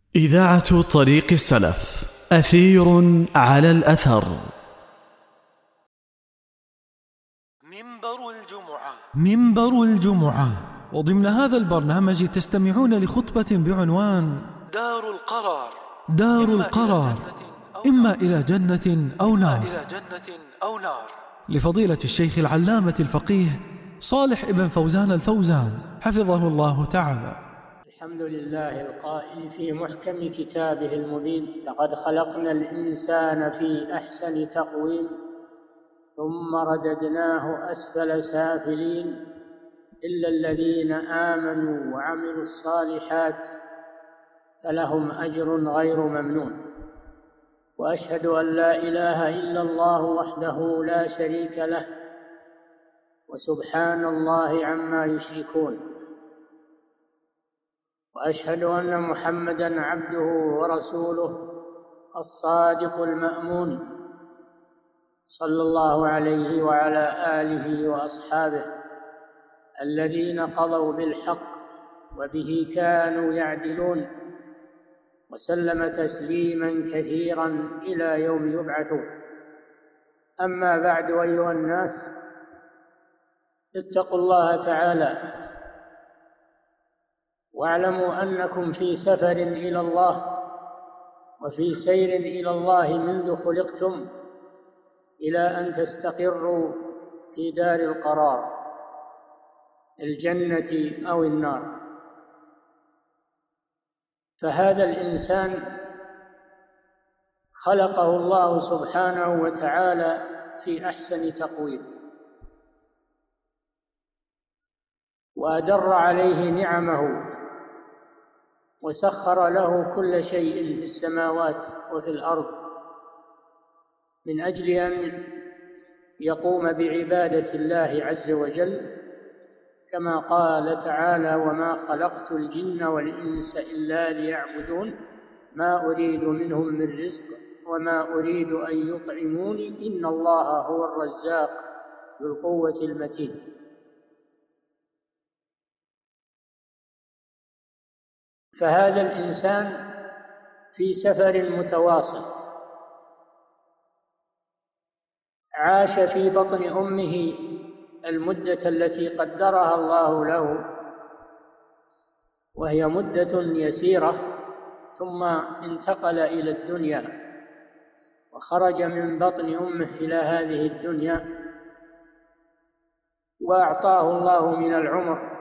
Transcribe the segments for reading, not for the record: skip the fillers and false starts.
إذاعة طريق السلف، أثير على الأثر. منبر الجمعة. وضمن هذا البرنامج تستمعون لخطبة بعنوان دار القرار، إما إلى جنة أو نار، لفضيلة الشيخ العلامة الفقيه صالح بن فوزان الفوزان حفظه الله تعالى. الحمد لله القائل في محكم كتابه المبين: لقد خلقنا الإنسان في أحسن تقويم ثم رددناه أسفل سافلين إلا الذين آمنوا وعملوا الصالحات فلهم أجر غير ممنون. وأشهد أن لا إله إلا الله وحده لا شريك له، وسبحان الله عما يشركون. وأشهد أن محمدًا عبده ورسوله الصادق المأمون، صلى الله عليه وعلى آله وأصحابه الذين قضوا بالحق وبه كانوا يعدلون، وسلم تسليمًا كثيرًا إلى يوم يبعثون. أما بعد، أيها الناس، اتقوا الله تعالى واعلموا أنكم في سفر إلى الله وفي سير إلى الله منذ خلقتم إلى أن تستقروا في دار القرار، الجنة أو النار. فهذا الإنسان خلقه الله سبحانه وتعالى في أحسن تقويم، وأدر عليه نعمه وسخر له كل شيء في السماوات وفي الأرض من أجل أن يقوم بعبادة الله عز وجل، كما قال تعالى: وما خلقت الجن والإنس إلا ليعبدون ما أريد منهم من رزق وما أريد أن يطعموني إن الله هو الرزاق ذو القوة المتين. فهذا الإنسان في سفر متواصل، عاش في بطن أمه المدة التي قدرها الله له، وهي مدة يسيرة، ثم انتقل إلى الدنيا وخرج من بطن أمه إلى هذه الدنيا، وأعطاه الله من العمر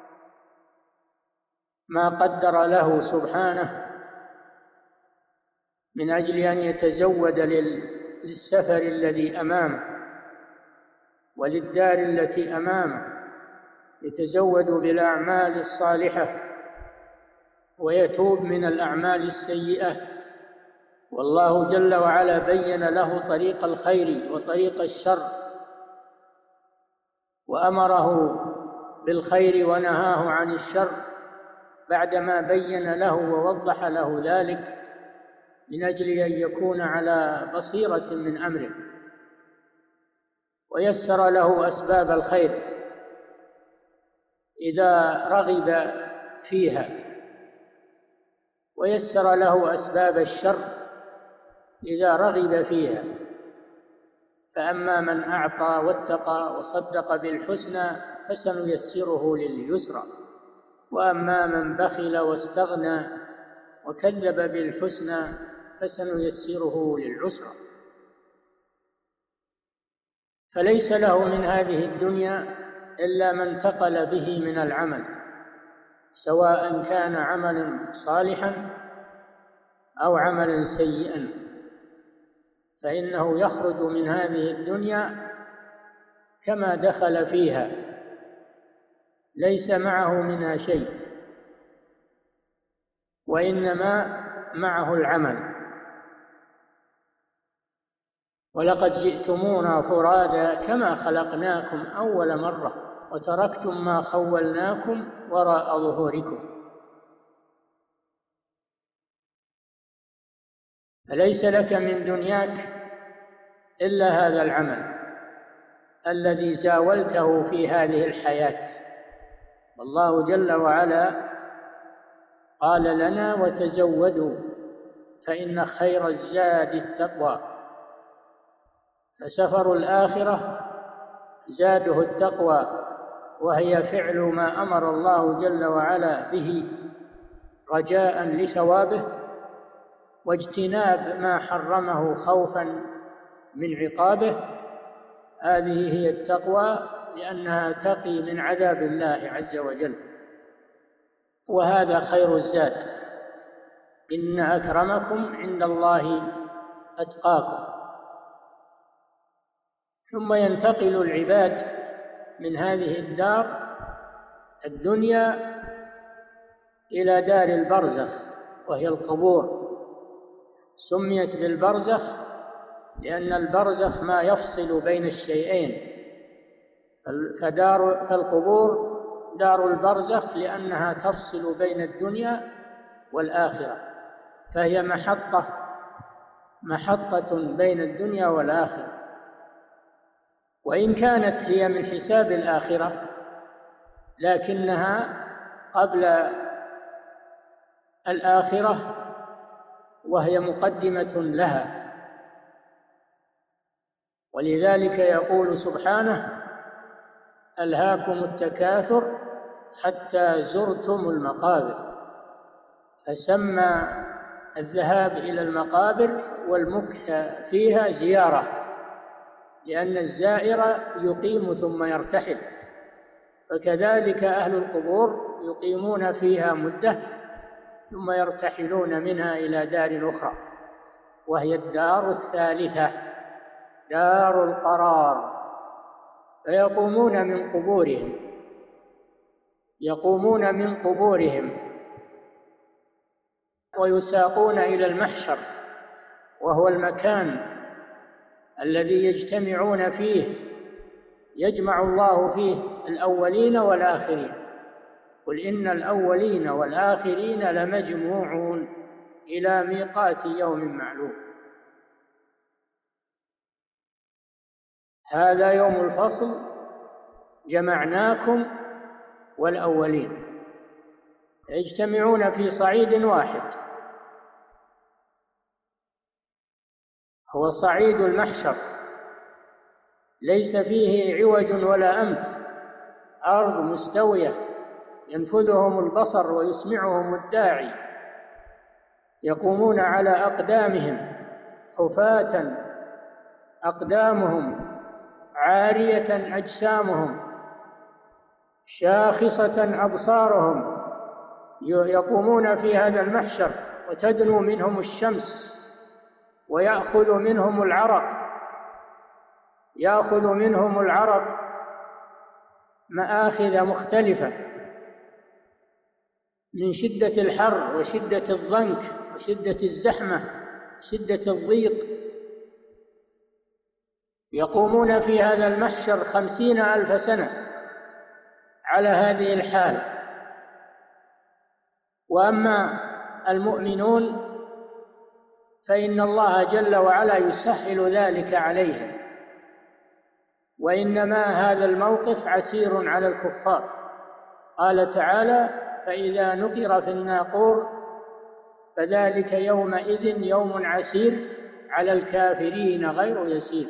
ما قدر له سبحانه من أجل أن يتزود للسفر الذي أمامه وللدار التي أمامه، يتزود بالأعمال الصالحة ويتوب من الأعمال السيئة. والله جل وعلا بين له طريق الخير وطريق الشر، وأمره بالخير ونهاه عن الشر بعدما بين له ووضح له ذلك من أجل أن يكون على بصيرة من أمره، ويسر له أسباب الخير إذا رغب فيها، ويسر له أسباب الشر إذا رغب فيها. فأما من أعطى واتقى وصدق بالحسنى فسنيسره لليسرى، وأما من بخل واستغنى وكذب بالحسنى فسنيسره للعسرى. فليس له من هذه الدنيا إلا ما انتقل به من العمل، سواء كان عملا صالحا أو عملا سيئا، فإنه يخرج من هذه الدنيا كما دخل فيها، ليس معه منها شيء، وإنما معه العمل. ولقد جئتمونا فرادا كما خلقناكم أول مرة وتركتم ما خولناكم وراء ظهوركم. فليس لك من دنياك إلا هذا العمل الذي زاولته في هذه الحياة. والله جل وعلا قال لنا وتزودوا فإن خير الزاد التقوى. فسفر الآخرة زاده التقوى، وهي فعل ما أمر الله جل وعلا به رجاء لثوابه، واجتناب ما حرمه خوفا من عقابه. هذه هي التقوى، لأنها تقي من عذاب الله عز وجل، وهذا خير الزاد. إن أكرمكم عند الله أتقاكم. ثم ينتقل العباد من هذه الدار الدنيا إلى دار البرزخ، وهي القبور. سميت بالبرزخ لأن البرزخ ما يفصل بين الشيئين، فالقبور دار البرزخ لأنها تفصل بين الدنيا والآخرة، فهي محطة بين الدنيا والآخرة. وإن كانت هي من حساب الآخرة لكنها قبل الآخرة، وهي مقدمة لها. ولذلك يقول سبحانه: ألهاكم التكاثر حتى زرتم المقابر. فسمى الذهاب إلى المقابر والمكث فيها زيارة، لأن الزائر يقيم ثم يرتحل، فكذلك أهل القبور يقيمون فيها مدة ثم يرتحلون منها إلى دار أخرى، وهي الدار الثالثة، دار القرار. فيقومون من قبورهم ويساقون إلى المحشر، وهو المكان الذي يجتمعون فيه، يجمع الله فيه الأولين والآخرين. قل إن الأولين والآخرين لمجموعون إلى ميقات يوم معلوم. هذا يوم الفصل، جمعناكم والأولين، يجتمعون في صعيد واحد، هو صعيد المحشر، ليس فيه عوج ولا أمت، أرض مستوية ينفذهم البصر ويسمعهم الداعي. يقومون على أقدامهم حفاة، أقدامهم عارية أجسامهم، شاخصة أبصارهم. يقومون في هذا المحشر وتدنو منهم الشمس، ويأخذ منهم العرق مآخذ مختلفة من شدة الحر وشدة الضنك وشدة الزحمة، شدة الضيق. يقومون في هذا المحشر 50,000 سنة على هذه الحال. وأما المؤمنون فإن الله جل وعلا يسهل ذلك عليهم، وإنما هذا الموقف عسير على الكفار. قال تعالى: فإذا نقر في الناقور فذلك يومئذ يوم عسير على الكافرين غير يسير.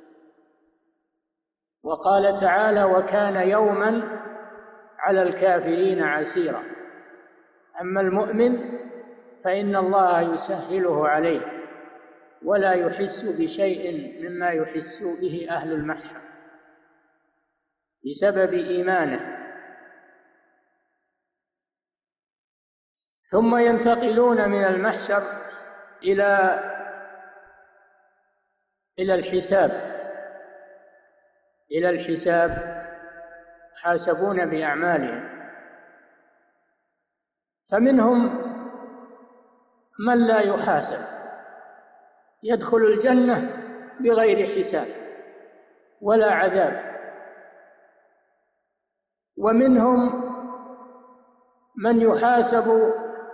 وقال تعالى: وكان يوما على الكافرين عسيرا. أما المؤمن فإن الله يسهله عليه ولا يحس بشيء مما يحس به أهل المحشر بسبب إيمانه. ثم ينتقلون من المحشر إلى الحساب، حاسبون بأعمالهم. فمنهم من لا يحاسب، يدخل الجنة بغير حساب ولا عذاب. ومنهم من يحاسب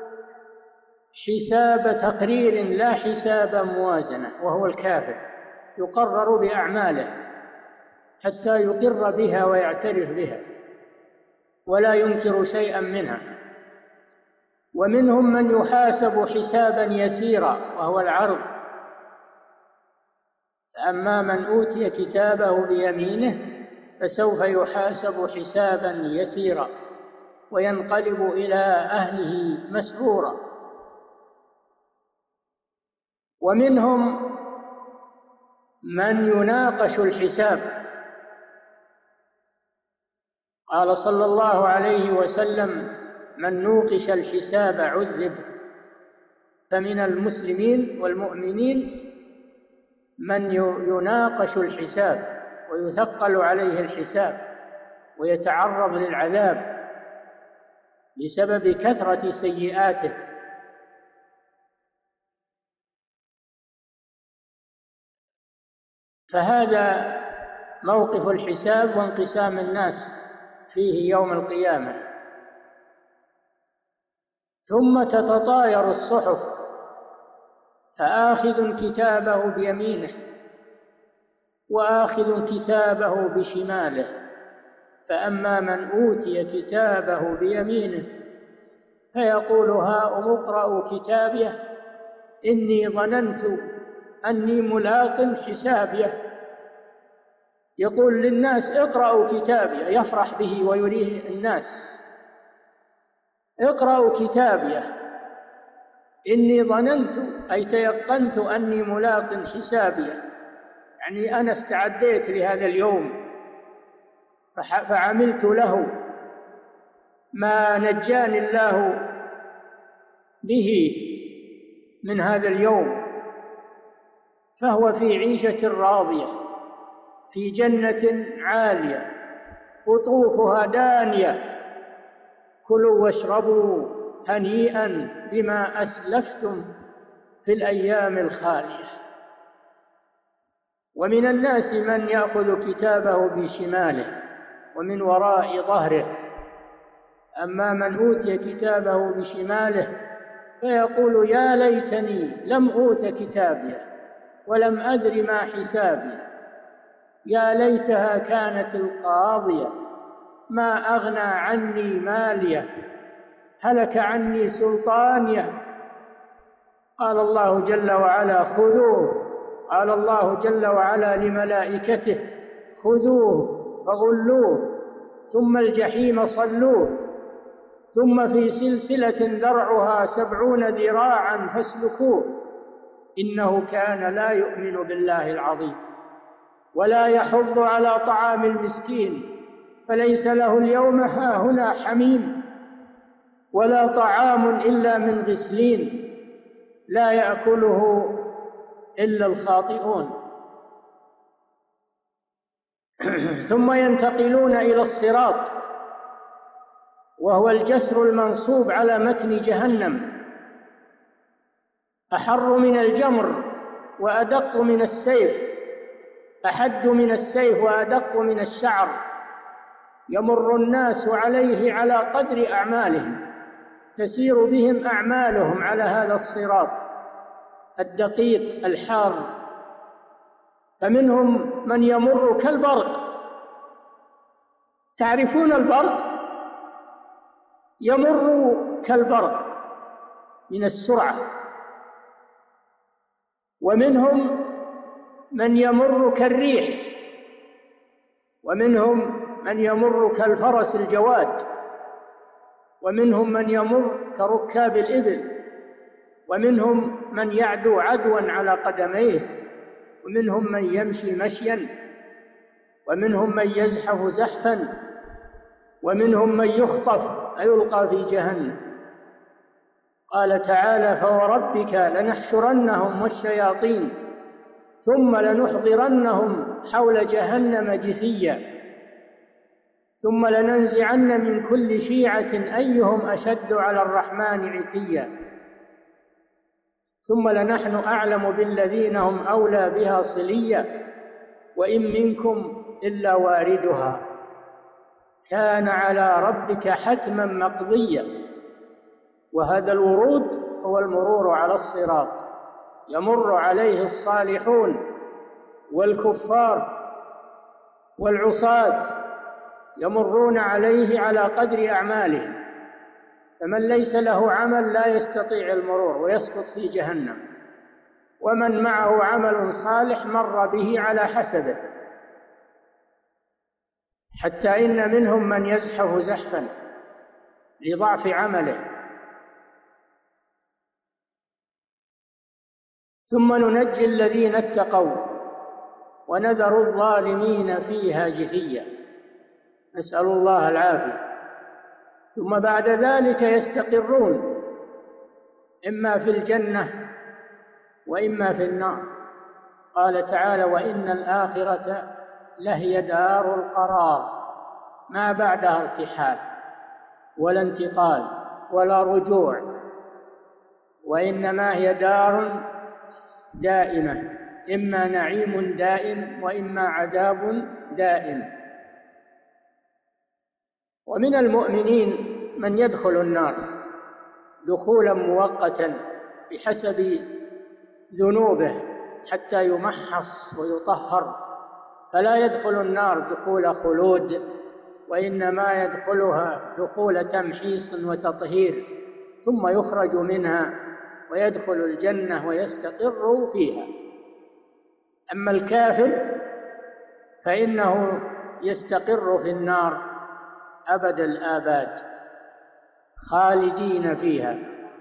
حساب تقرير لا حساب موازنة، وهو الكافر، يقرر بأعماله حتى يقر بها ويعترف بها ولا ينكر شيئا منها. ومنهم من يحاسب حسابا يسيرا وهو العرض. فأما من أوتي كتابه بيمينه فسوف يحاسب حسابا يسيرا وينقلب إلى أهله مسرورا. ومنهم من يناقش الحساب. قال صلى الله عليه وسلم: من نوقش الحساب عذب. فمن المسلمين والمؤمنين من يناقش الحساب ويثقل عليه الحساب ويتعرض للعذاب بسبب كثرة سيئاته. فهذا موقف الحساب وانقسام الناس فيه يوم القيامة. ثم تتطاير الصحف، فآخذ كتابه بيمينه وآخذ كتابه بشماله. فأما من أوتي كتابه بيمينه فيقول: هاؤم اقرءوا كتابيه إني ظننت أني ملاق حسابيه. يقول للناس: اقرأوا كتابيه، يفرح به ويريه الناس: اقرأوا كتابيه إني ظننت، أي تيقنت أني ملاق حسابيه، يعني أنا استعديت لهذا اليوم فعملت له ما نجاني الله به من هذا اليوم، فهو في عيشة راضية في جنة عالية قطوفها دانية. كلوا واشربوا هنيئا بما أسلفتم في الأيام الخالية. ومن الناس من يأخذ كتابه بشماله ومن وراء ظهره. أما من أوتي كتابه بشماله فيقول: يا ليتني لم أوت كتابيه ولم أدر ما حسابي، يا ليتها كانت القاضية ما أغنى عني ماليه، هلك عني سلطانيه. قال الله جل وعلا: خذوه. قال الله جل وعلا لملائكته: خذوه فغلوه ثم الجحيم صلوه ثم في سلسلة ذرعها 70 ذراعا فاسلكوه إنه كان لا يؤمن بالله العظيم ولا يحض على طعام المسكين فليس له اليوم هاهنا حميم ولا طعام إلا من غسلين لا يأكله إلا الخاطئون. ثم ينتقلون إلى الصراط، وهو الجسر المنصوب على متن جهنم، أحر من الجمر وأدق من السيف، أحد من السيف وأدق من الشعر، يمر الناس عليه على قدر أعمالهم، تسير بهم أعمالهم على هذا الصراط الدقيق الحار. فمنهم من يمر كالبرق، تعرفون البرق؟ يمر كالبرق من السرعة. ومنهم من يمر كالريح، ومنهم من يمر كالفرس الجواد، ومنهم من يمر كركاب الإبل، ومنهم من يعدو عدوا على قدميه، ومنهم من يمشي مشيا، ومنهم من يزحف زحفا، ومنهم من يخطف أيلقى في جهنم. قال تعالى: فوربك لنحشرنهم والشياطين ثم لنحضرنهم حول جهنم جثيا ثم لننزعن من كل شيعة أيهم أشد على الرحمن عتيا ثم لنحن أعلم بالذين هم أولى بها صليا وإن منكم إلا واردها كان على ربك حتما مقضيا. وهذا الورود هو المرور على الصراط، يمر عليه الصالحون والكفار والعصاة، يمرون عليه على قدر أعمالهم، فمن ليس له عمل لا يستطيع المرور ويسقط في جهنم، ومن معه عمل صالح مر به على حسبه، حتى إن منهم من يزحف زحفا لضعف عمله. ثم ننجي الذين اتقوا ونذر الظالمين فيها جثيا، نسأل الله العافية. ثم بعد ذلك يستقرون إما في الجنة وإما في النار. قال تعالى: وإن الآخرة لهي دار القرار، ما بعدها ارتحال ولا انتقال ولا رجوع، وإنما هي دار دائمة، إما نعيم دائم وإما عذاب دائم. ومن المؤمنين من يدخل النار دخولا مؤقتا بحسب ذنوبه حتى يمحص ويطهر، فلا يدخل النار دخول خلود، وإنما يدخلها دخول تمحيص وتطهير، ثم يخرج منها ويدخل الجنة ويستقر فيها. أما الكافر فإنه يستقر في النار أبد الآباد خالدين فيها،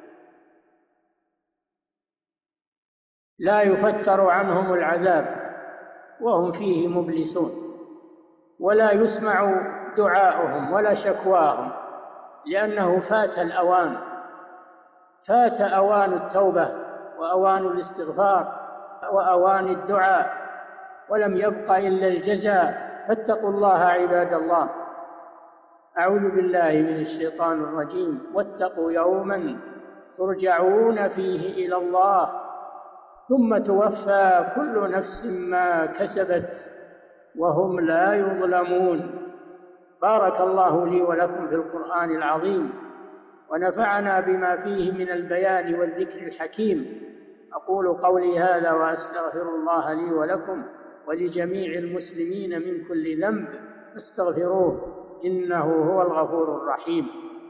لا يفتر عنهم العذاب وهم فيه مبلسون، ولا يسمع دعاؤهم ولا شكواهم، لأنه فات الأوان، فات أوان التوبة وأوان الاستغفار وأوان الدعاء، ولم يبق إلا الجزاء. فاتقوا الله عباد الله. أعوذ بالله من الشيطان الرجيم. واتقوا يوما ترجعون فيه إلى الله ثم توفى كل نفس ما كسبت وهم لا يظلمون. بارك الله لي ولكم في القرآن العظيم، ونفعنا بما فيه من البيان والذكر الحكيم. أقول قولي هذا وأستغفر الله لي ولكم ولجميع المسلمين من كل ذنب، فاستغفروه إنه هو الغفور الرحيم.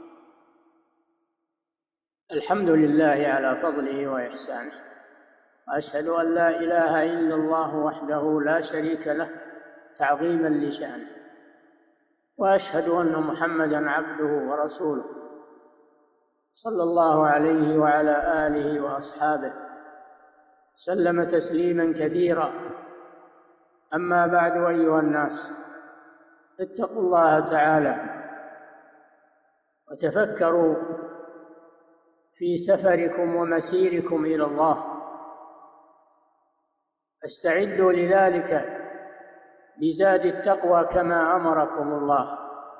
الحمد لله على فضله وإحسانه، وأشهد أن لا إله إلا الله وحده لا شريك له تعظيما لشأنه، وأشهد أن محمدا عبده ورسوله صلى الله عليه وعلى آله وأصحابه سلم تسليما كثيرا. أما بعد، أيها الناس، اتقوا الله تعالى وتفكروا في سفركم ومسيركم إلى الله، استعدوا لذلك بزاد التقوى كما أمركم الله.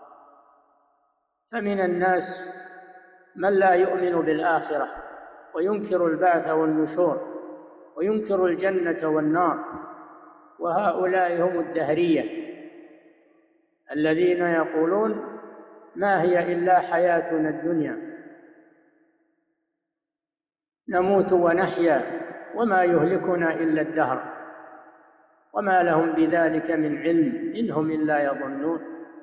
فمن الناس من لا يؤمن بالآخرة وينكر البعث والنشور وينكر الجنة والنار، وهؤلاء هم الدهرية الذين يقولون ما هي إلا حياتنا الدنيا نموت ونحيا وما يهلكنا إلا الدهر، وما لهم بذلك من علم إن هم إلا يظنون.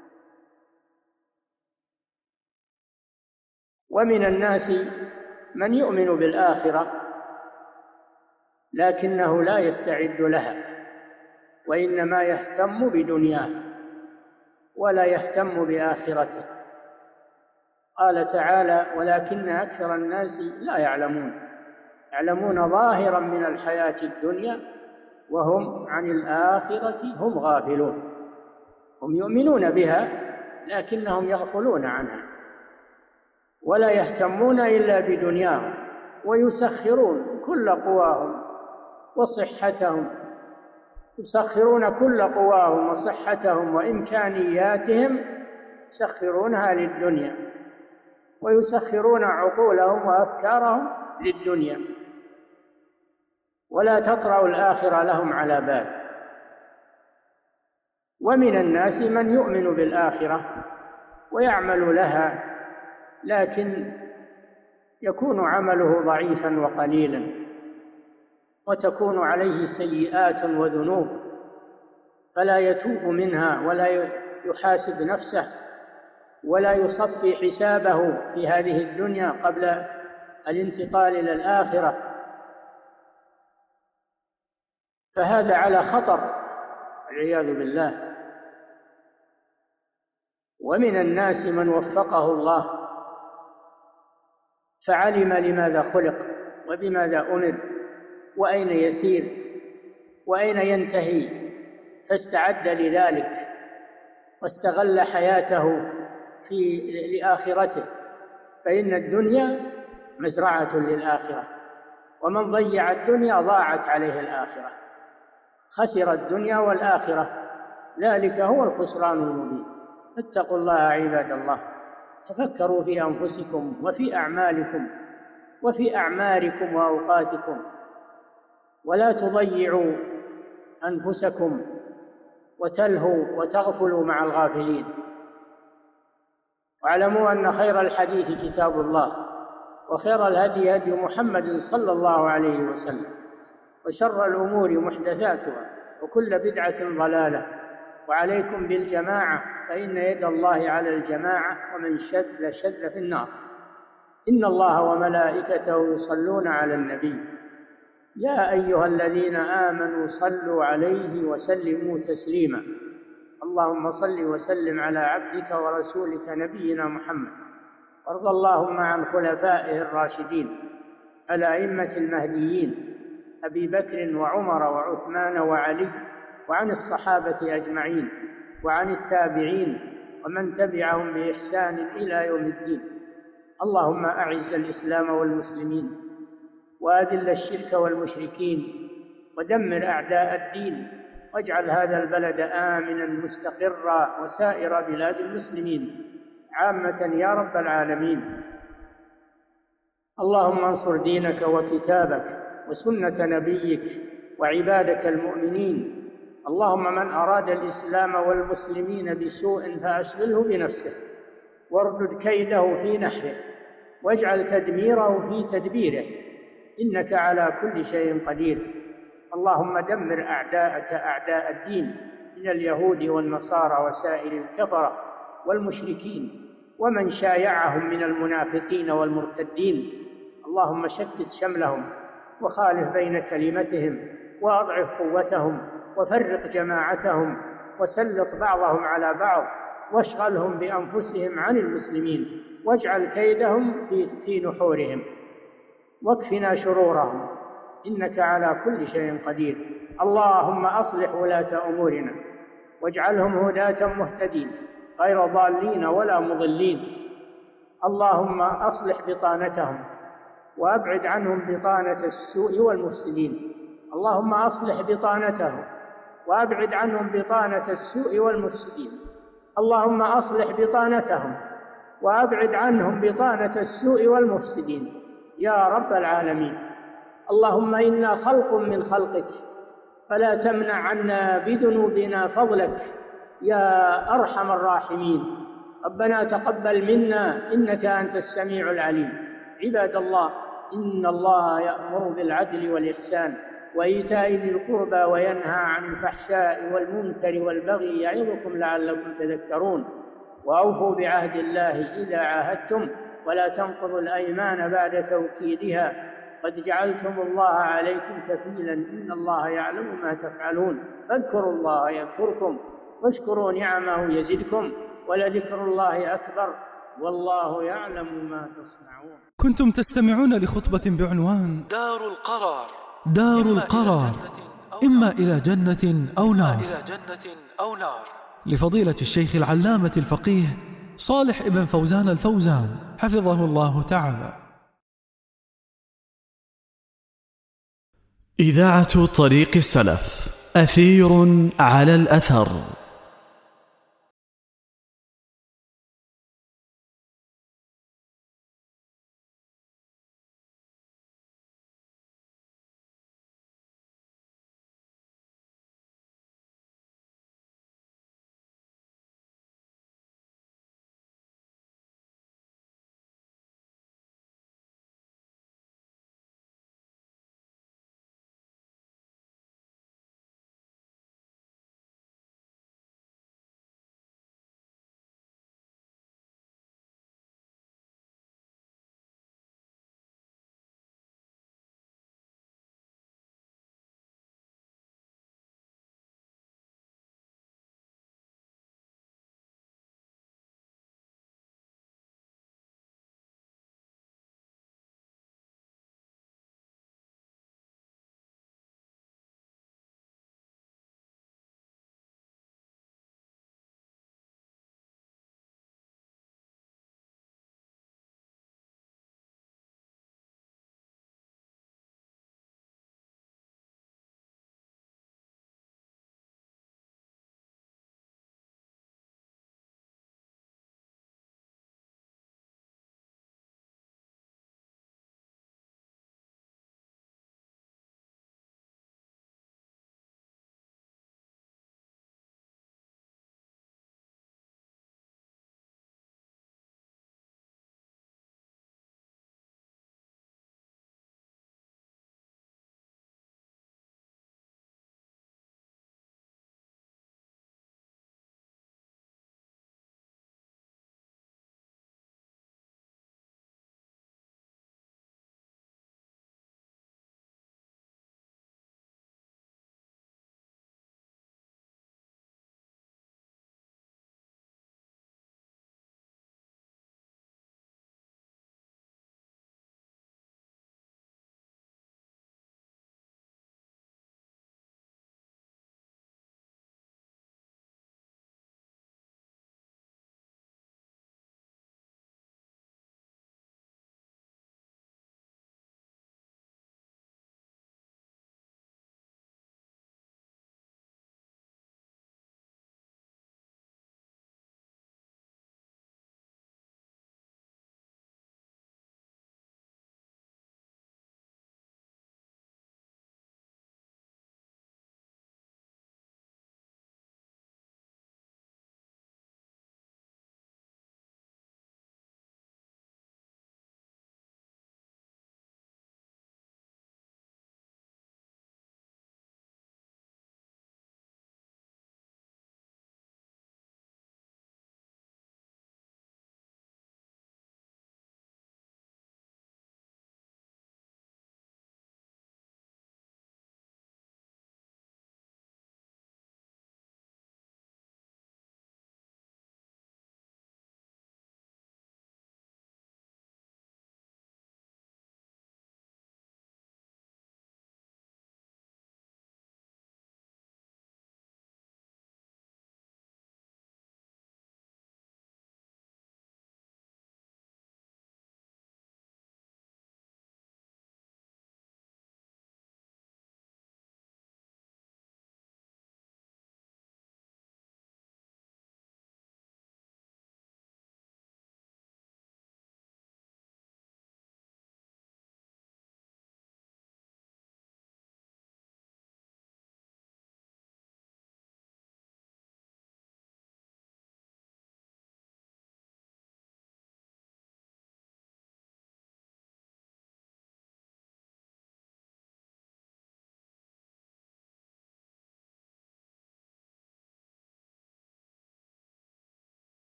ومن الناس من يؤمن بالآخرة لكنه لا يستعد لها، وإنما يهتم بدنياه ولا يهتم بآخرته. قال تعالى: ولكن أكثر الناس لا يعلمون ظاهرا من الحياة الدنيا وهم عن الآخرة هم غافلون. هم يؤمنون بها لكنهم يغفلون عنها ولا يهتمون إلا بدنياهم، ويسخرون كل قواهم وصحتهم، يسخرون كل قواهم وصحتهم وإمكانياتهم يسخرونها للدنيا، ويسخرون عقولهم وأفكارهم للدنيا، ولا تطرأ الآخرة لهم على بال. ومن الناس من يؤمن بالآخرة ويعمل لها، لكن يكون عمله ضعيفا وقليلا، وتكون عليه سيئات وذنوب، فلا يتوب منها ولا يحاسب نفسه ولا يصفي حسابه في هذه الدنيا قبل الانتقال إلى الآخرة، فهذا على خطر والعياذ بالله. ومن الناس من وفقه الله فعلم لماذا خلق وبماذا أمر وأين يسير وأين ينتهي، فاستعد لذلك واستغل حياته لآخرته، فإن الدنيا مزرعة للآخرة، ومن ضيع الدنيا ضاعت عليه الآخرة، خسر الدنيا والآخرة، ذلك هو الخسران المبين. اتقوا الله عباد الله، تفكروا في أنفسكم وفي أعمالكم وفي أعماركم وأوقاتكم، ولا تضيعوا أنفسكم وتلهوا وتغفلوا مع الغافلين. واعلموا أن خير الحديث كتاب الله، وخير الهدي هدي محمد صلى الله عليه وسلم، وشر الأمور محدثاتها، وكل بدعة ضلالة، وعليكم بالجماعة فإن يد الله على الجماعة، ومن شذ شذ في النار. إن الله وملائكته يصلون على النبي يا أيها الذين آمنوا صلوا عليه وسلموا تسليما. اللهم صل وسلم على عبدك ورسولك نبينا محمد، وارض اللهم عن خلفائه الراشدين الأئمة المهديين أبي بكر وعمر وعثمان وعلي، وعن الصحابة أجمعين، وعن التابعين ومن تبعهم بإحسان إلى يوم الدين. اللهم أعز الإسلام والمسلمين، وأذل الشرك والمشركين، ودمر أعداء الدين، واجعل هذا البلد آمنا مستقرا وسائر بلاد المسلمين عامة يا رب العالمين. اللهم انصر دينك وكتابك وسنة نبيك وعبادك المؤمنين. اللهم من أراد الإسلام والمسلمين بسوء فأشغله بنفسه، واردد كيده في نحره، واجعل تدميره في تدبيره، إنك على كل شيء قدير. اللهم دمر أعداءك أعداء الدين من اليهود والنصارى وسائر الكفرة والمشركين ومن شايعهم من المنافقين والمرتدين. اللهم شتت شملهم وخالف بين كلمتهم، وأضعف قوتهم، وفرق جماعتهم، وسلط بعضهم على بعض، واشغلهم بأنفسهم عن المسلمين، واجعل كيدهم في نحورهم، واكفنا شرورهم، إنك على كل شيء قدير. اللهم أصلح ولاة أمورنا، واجعلهم هداة مهتدين غير ضالين ولا مضلين. اللهم أصلح بطانتهم، وأبعد عنهم بطانة السوء والمفسدين. اللهم أصلح بطانتهم، وأبعد عنهم بطانة السوء والمفسدين. اللهم أصلح بطانتهم، وأبعد عنهم بطانة السوء والمفسدين يا رب العالمين. اللهم إنا خلق من خلقك، فلا تمنع عنا بذنوبنا فضلك يا أرحم الراحمين. ربنا تقبل منا إنك أنت السميع العليم. عباد الله، إن الله يأمر بالعدل والإحسان وإيتاء ذي القربى وينهى عن الفحشاء والمنكر والبغي يعظكم لعلكم تذكرون. وأوفوا بعهد الله إذا عاهدتم، ولا تنقضوا الأيمان بعد توكيدها، قد جعلتم الله عليكم كفيلا، إن الله يعلم ما تفعلون. فاذكروا الله يذكركم، واشكروا نعمه يزدكم، ولذكر الله أكبر، والله يعلم ما تصنعون. كنتم تستمعون لخطبة بعنوان دار القرار. دار القرار، إما إلى جنة أو نار، لفضيلة الشيخ العلامة الفقيه صالح ابن فوزان الفوزان حفظه الله تعالى. إذاعة طريق السلف، أثير على الأثر.